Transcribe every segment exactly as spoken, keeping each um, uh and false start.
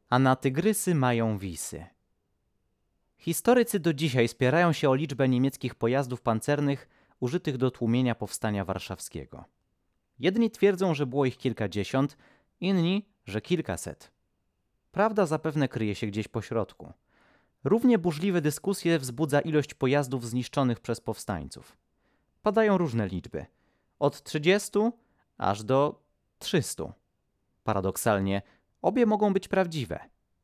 a na tygrysy mają wisy. Historycy do dzisiaj spierają się o liczbę niemieckich pojazdów pancernych użytych do tłumienia powstania warszawskiego. Jedni twierdzą, że było ich kilkadziesiąt, inni, że kilkaset. Prawda zapewne kryje się gdzieś pośrodku. Równie burzliwe dyskusje wzbudza ilość pojazdów zniszczonych przez powstańców. Padają różne liczby. Od trzydziestu aż do trzystu. Paradoksalnie, obie mogą być prawdziwe.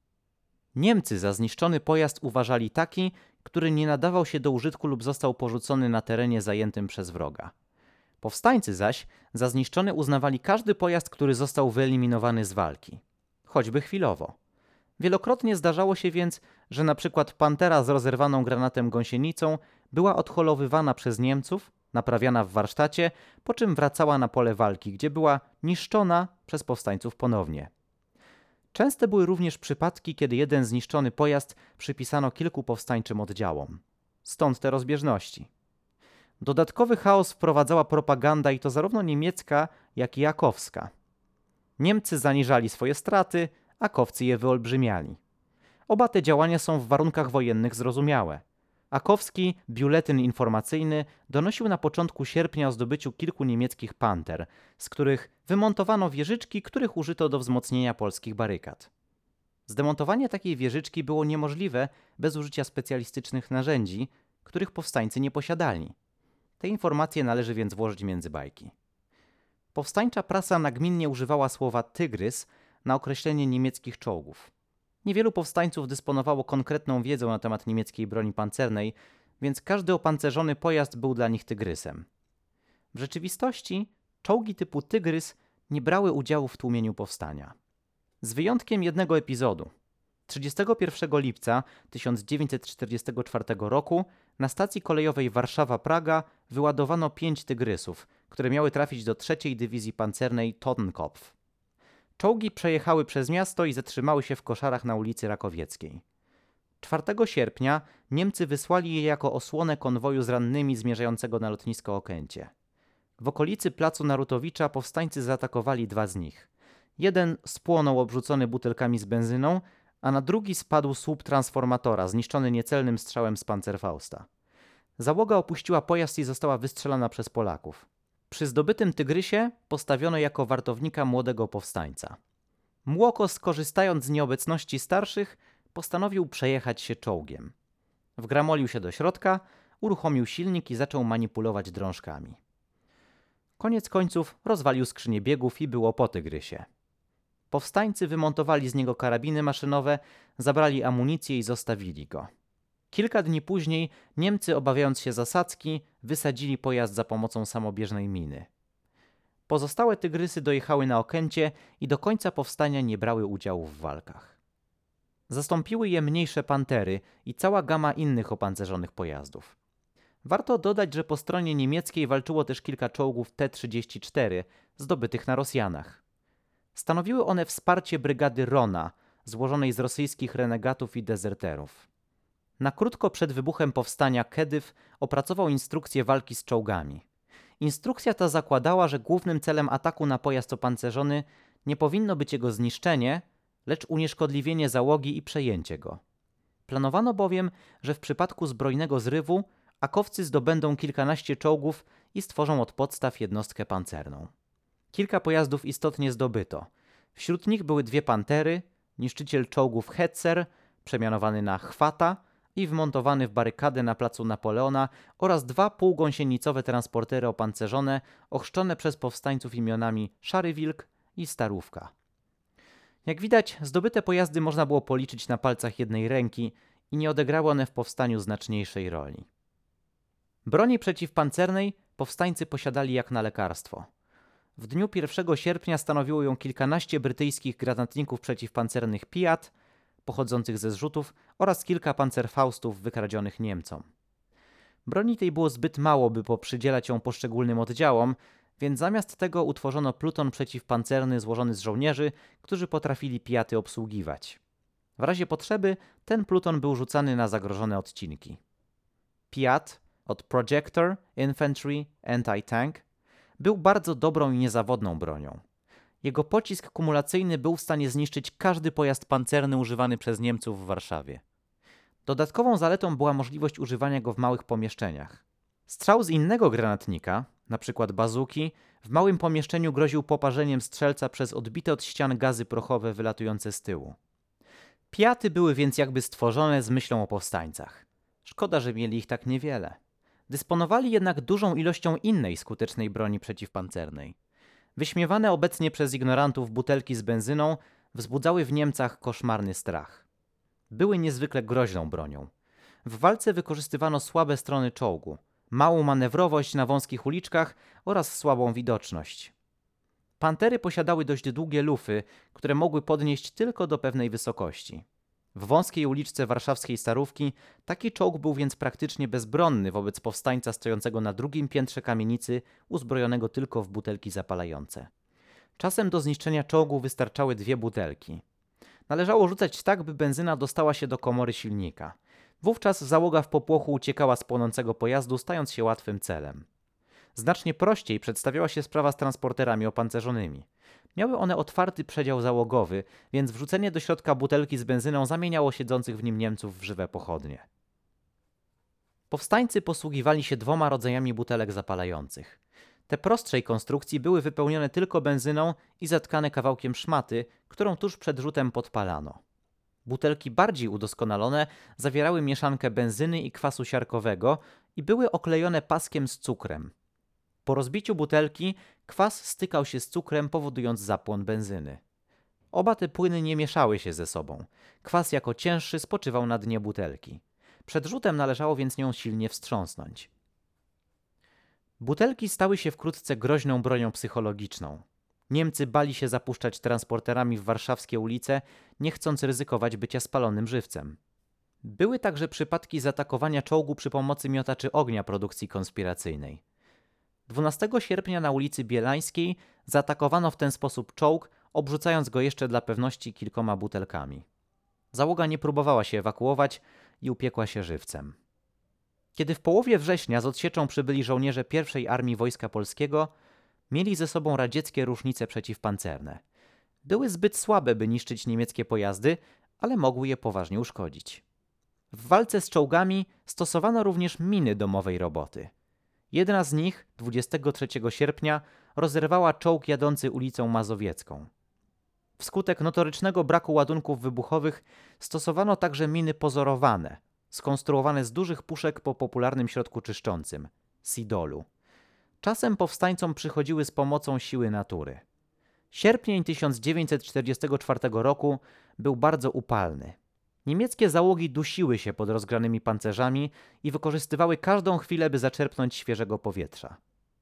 Niemcy za zniszczony pojazd uważali taki, który nie nadawał się do użytku lub został porzucony na terenie zajętym przez wroga. Powstańcy zaś za zniszczony uznawali każdy pojazd, który został wyeliminowany z walki. Choćby chwilowo. Wielokrotnie zdarzało się więc, że na przykład Pantera z rozerwaną granatem gąsienicą była odholowywana przez Niemców, naprawiana w warsztacie, po czym wracała na pole walki, gdzie była niszczona przez powstańców ponownie. Częste były również przypadki, kiedy jeden zniszczony pojazd przypisano kilku powstańczym oddziałom. Stąd te rozbieżności. Dodatkowy chaos wprowadzała propaganda i to zarówno niemiecka, jak i jakowska. Niemcy zaniżali swoje straty, a kowcy je wyolbrzymiali. Oba te działania są w warunkach wojennych zrozumiałe. Akowski biuletyn informacyjny donosił na początku sierpnia o zdobyciu kilku niemieckich Panter, z których wymontowano wieżyczki, których użyto do wzmocnienia polskich barykad. Zdemontowanie takiej wieżyczki było niemożliwe bez użycia specjalistycznych narzędzi, których powstańcy nie posiadali. Te informacje należy więc włożyć między bajki. Powstańcza prasa nagminnie używała słowa tygrys na określenie niemieckich czołgów. Niewielu powstańców dysponowało konkretną wiedzą na temat niemieckiej broni pancernej, więc każdy opancerzony pojazd był dla nich tygrysem. W rzeczywistości czołgi typu tygrys nie brały udziału w tłumieniu powstania. Z wyjątkiem jednego epizodu. trzydziestego pierwszego lipca tysiąc dziewięćset czterdziestego czwartego roku na stacji kolejowej Warszawa-Praga wyładowano pięć tygrysów, które miały trafić do trzeciej Dywizji Pancernej Totenkopf. Czołgi przejechały przez miasto i zatrzymały się w koszarach na ulicy Rakowieckiej. czwartego sierpnia Niemcy wysłali je jako osłonę konwoju z rannymi zmierzającego na lotnisko Okęcie. W okolicy placu Narutowicza powstańcy zaatakowali dwa z nich. Jeden spłonął obrzucony butelkami z benzyną, a na drugi spadł słup transformatora, zniszczony niecelnym strzałem z Panzerfausta. Załoga opuściła pojazd i została wystrzelona przez Polaków. Przy zdobytym tygrysie postawiono jako wartownika młodego powstańca. Młokos, korzystając z nieobecności starszych, postanowił przejechać się czołgiem. Wgramolił się do środka, uruchomił silnik i zaczął manipulować drążkami. Koniec końców rozwalił skrzynię biegów i było po tygrysie. Powstańcy wymontowali z niego karabiny maszynowe, zabrali amunicję i zostawili go. Kilka dni później Niemcy, obawiając się zasadzki, wysadzili pojazd za pomocą samobieżnej miny. Pozostałe tygrysy dojechały na Okęcie i do końca powstania nie brały udziału w walkach. Zastąpiły je mniejsze Pantery i cała gama innych opancerzonych pojazdów. Warto dodać, że po stronie niemieckiej walczyło też kilka czołgów T trzydzieści cztery zdobytych na Rosjanach. Stanowiły one wsparcie brygady Rona, złożonej z rosyjskich renegatów i dezerterów. Na krótko przed wybuchem powstania Kedyw opracował instrukcję walki z czołgami. Instrukcja ta zakładała, że głównym celem ataku na pojazd opancerzony nie powinno być jego zniszczenie, lecz unieszkodliwienie załogi i przejęcie go. Planowano bowiem, że w przypadku zbrojnego zrywu akowcy zdobędą kilkanaście czołgów i stworzą od podstaw jednostkę pancerną. Kilka pojazdów istotnie zdobyto. Wśród nich były dwie Pantery, niszczyciel czołgów Hetzer, przemianowany na Chwata i wmontowany w barykadę na placu Napoleona oraz dwa półgąsienicowe transportery opancerzone, ochrzczone przez powstańców imionami Szary Wilk i Starówka. Jak widać, zdobyte pojazdy można było policzyć na palcach jednej ręki i nie odegrały one w powstaniu znaczniejszej roli. Broni przeciwpancernej powstańcy posiadali jak na lekarstwo. W dniu pierwszego sierpnia stanowiło ją kilkanaście brytyjskich granatników przeciwpancernych Piat, pochodzących ze zrzutów, oraz kilka Panzerfaustów wykradzionych Niemcom. Broni tej było zbyt mało, by poprzydzielać ją poszczególnym oddziałom, więc zamiast tego utworzono pluton przeciwpancerny złożony z żołnierzy, którzy potrafili Piaty obsługiwać. W razie potrzeby ten pluton był rzucany na zagrożone odcinki. Piat, od Projector, Infantry, Anti-Tank, był bardzo dobrą i niezawodną bronią. Jego pocisk kumulacyjny był w stanie zniszczyć każdy pojazd pancerny używany przez Niemców w Warszawie. Dodatkową zaletą była możliwość używania go w małych pomieszczeniach. Strzał z innego granatnika, np. bazuki, w małym pomieszczeniu groził poparzeniem strzelca przez odbite od ścian gazy prochowe wylatujące z tyłu. Piaty były więc jakby stworzone z myślą o powstańcach. Szkoda, że mieli ich tak niewiele. Dysponowali jednak dużą ilością innej skutecznej broni przeciwpancernej. Wyśmiewane obecnie przez ignorantów butelki z benzyną wzbudzały w Niemcach koszmarny strach. Były niezwykle groźną bronią. W walce wykorzystywano słabe strony czołgu, małą manewrowość na wąskich uliczkach oraz słabą widoczność. Pantery posiadały dość długie lufy, które mogły podnieść tylko do pewnej wysokości. W wąskiej uliczce warszawskiej Starówki taki czołg był więc praktycznie bezbronny wobec powstańca stojącego na drugim piętrze kamienicy, uzbrojonego tylko w butelki zapalające. Czasem do zniszczenia czołgu wystarczały dwie butelki. Należało rzucać tak, by benzyna dostała się do komory silnika. Wówczas załoga w popłochu uciekała z płonącego pojazdu, stając się łatwym celem. Znacznie prościej przedstawiała się sprawa z transporterami opancerzonymi. Miały one otwarty przedział załogowy, więc wrzucenie do środka butelki z benzyną zamieniało siedzących w nim Niemców w żywe pochodnie. Powstańcy posługiwali się dwoma rodzajami butelek zapalających. Te prostszej konstrukcji były wypełnione tylko benzyną i zatkane kawałkiem szmaty, którą tuż przed rzutem podpalano. Butelki bardziej udoskonalone zawierały mieszankę benzyny i kwasu siarkowego i były oklejone paskiem z cukrem. Po rozbiciu butelki kwas stykał się z cukrem, powodując zapłon benzyny. Oba te płyny nie mieszały się ze sobą. Kwas jako cięższy spoczywał na dnie butelki. Przed rzutem należało więc nią silnie wstrząsnąć. Butelki stały się wkrótce groźną bronią psychologiczną. Niemcy bali się zapuszczać transporterami w warszawskie ulice, nie chcąc ryzykować bycia spalonym żywcem. Były także przypadki zaatakowania czołgu przy pomocy miotaczy ognia produkcji konspiracyjnej. dwunastego sierpnia na ulicy Bielańskiej zaatakowano w ten sposób czołg, obrzucając go jeszcze dla pewności kilkoma butelkami. Załoga nie próbowała się ewakuować i upiekła się żywcem. Kiedy w połowie września z odsieczą przybyli żołnierze pierwszej Armii Wojska Polskiego, mieli ze sobą radzieckie różnice przeciwpancerne. Były zbyt słabe, by niszczyć niemieckie pojazdy, ale mogły je poważnie uszkodzić. W walce z czołgami stosowano również miny domowej roboty. Jedna z nich, dwudziestego trzeciego sierpnia, rozerwała czołg jadący ulicą Mazowiecką. Wskutek notorycznego braku ładunków wybuchowych stosowano także miny pozorowane, skonstruowane z dużych puszek po popularnym środku czyszczącym – sidolu. Czasem powstańcom przychodziły z pomocą siły natury. Sierpień tysiąc dziewięćset czterdziestego czwartego roku był bardzo upalny. Niemieckie załogi dusiły się pod rozgranymi pancerzami i wykorzystywały każdą chwilę, by zaczerpnąć świeżego powietrza.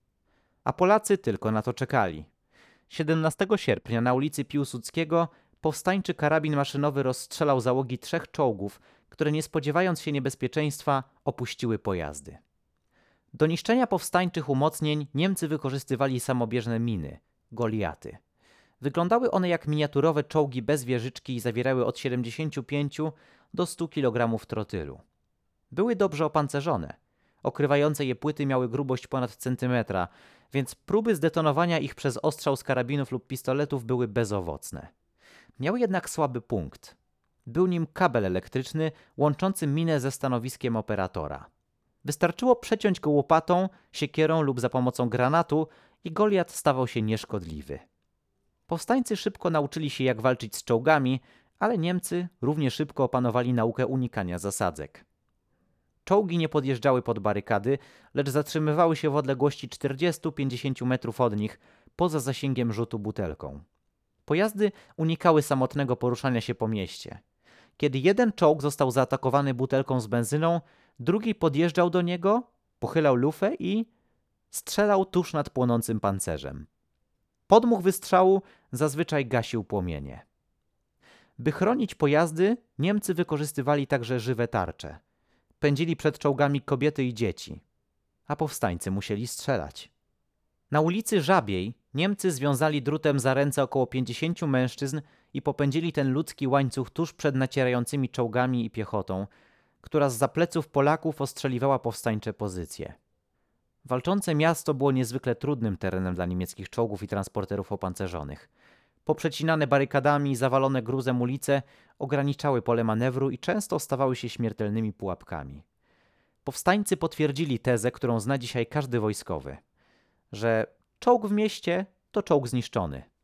A Polacy tylko na to czekali. siedemnastego sierpnia na ulicy Piłsudskiego powstańczy karabin maszynowy rozstrzelał załogi trzech czołgów, które nie spodziewając się niebezpieczeństwa opuściły pojazdy. Do niszczenia powstańczych umocnień Niemcy wykorzystywali samobieżne miny – Goliaty. Wyglądały one jak miniaturowe czołgi bez wieżyczki i zawierały od siedemdziesięciu pięciu do stu kilogramów trotylu. Były dobrze opancerzone. Okrywające je płyty miały grubość ponad centymetra, więc próby zdetonowania ich przez ostrzał z karabinów lub pistoletów były bezowocne. Miały jednak słaby punkt. Był nim kabel elektryczny łączący minę ze stanowiskiem operatora. Wystarczyło przeciąć go łopatą, siekierą lub za pomocą granatu i Goliat stawał się nieszkodliwy. Powstańcy szybko nauczyli się, jak walczyć z czołgami, ale Niemcy równie szybko opanowali naukę unikania zasadzek. Czołgi nie podjeżdżały pod barykady, lecz zatrzymywały się w odległości czterdziestu do pięćdziesięciu metrów od nich, poza zasięgiem rzutu butelką. Pojazdy unikały samotnego poruszania się po mieście. Kiedy jeden czołg został zaatakowany butelką z benzyną, drugi podjeżdżał do niego, pochylał lufę i strzelał tuż nad płonącym pancerzem. Podmuch wystrzału zazwyczaj gasił płomienie. By chronić pojazdy, Niemcy wykorzystywali także żywe tarcze. Pędzili przed czołgami kobiety i dzieci, a powstańcy musieli strzelać. Na ulicy Żabiej Niemcy związali drutem za ręce około pięćdziesięciu mężczyzn i popędzili ten ludzki łańcuch tuż przed nacierającymi czołgami i piechotą, która zza pleców Polaków ostrzeliwała powstańcze pozycje. Walczące miasto było niezwykle trudnym terenem dla niemieckich czołgów i transporterów opancerzonych. Poprzecinane barykadami i zawalone gruzem ulice ograniczały pole manewru i często stawały się śmiertelnymi pułapkami. Powstańcy potwierdzili tezę, którą zna dzisiaj każdy wojskowy, że czołg w mieście to czołg zniszczony,